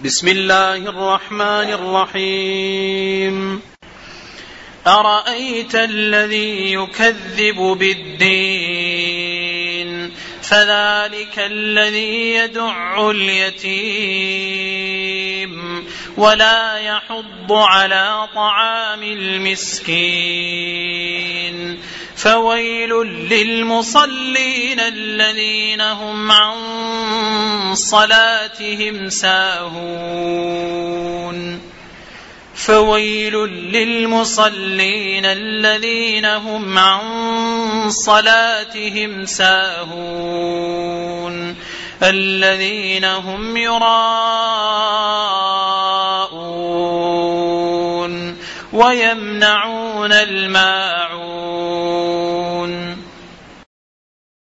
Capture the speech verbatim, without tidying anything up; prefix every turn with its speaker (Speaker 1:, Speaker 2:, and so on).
Speaker 1: بسم الله الرحمن الرحيم. أرأيت الذي يكذب بالدين فذلك الذي يدع اليتيم ولا يحض على طعام المسكين فويل للمصلين الذين هم عن صلاتهم ساهون فويل للمصلين الذين هم عن صلاتهم ساهون الذين هم يراءون ويمنعون الماعون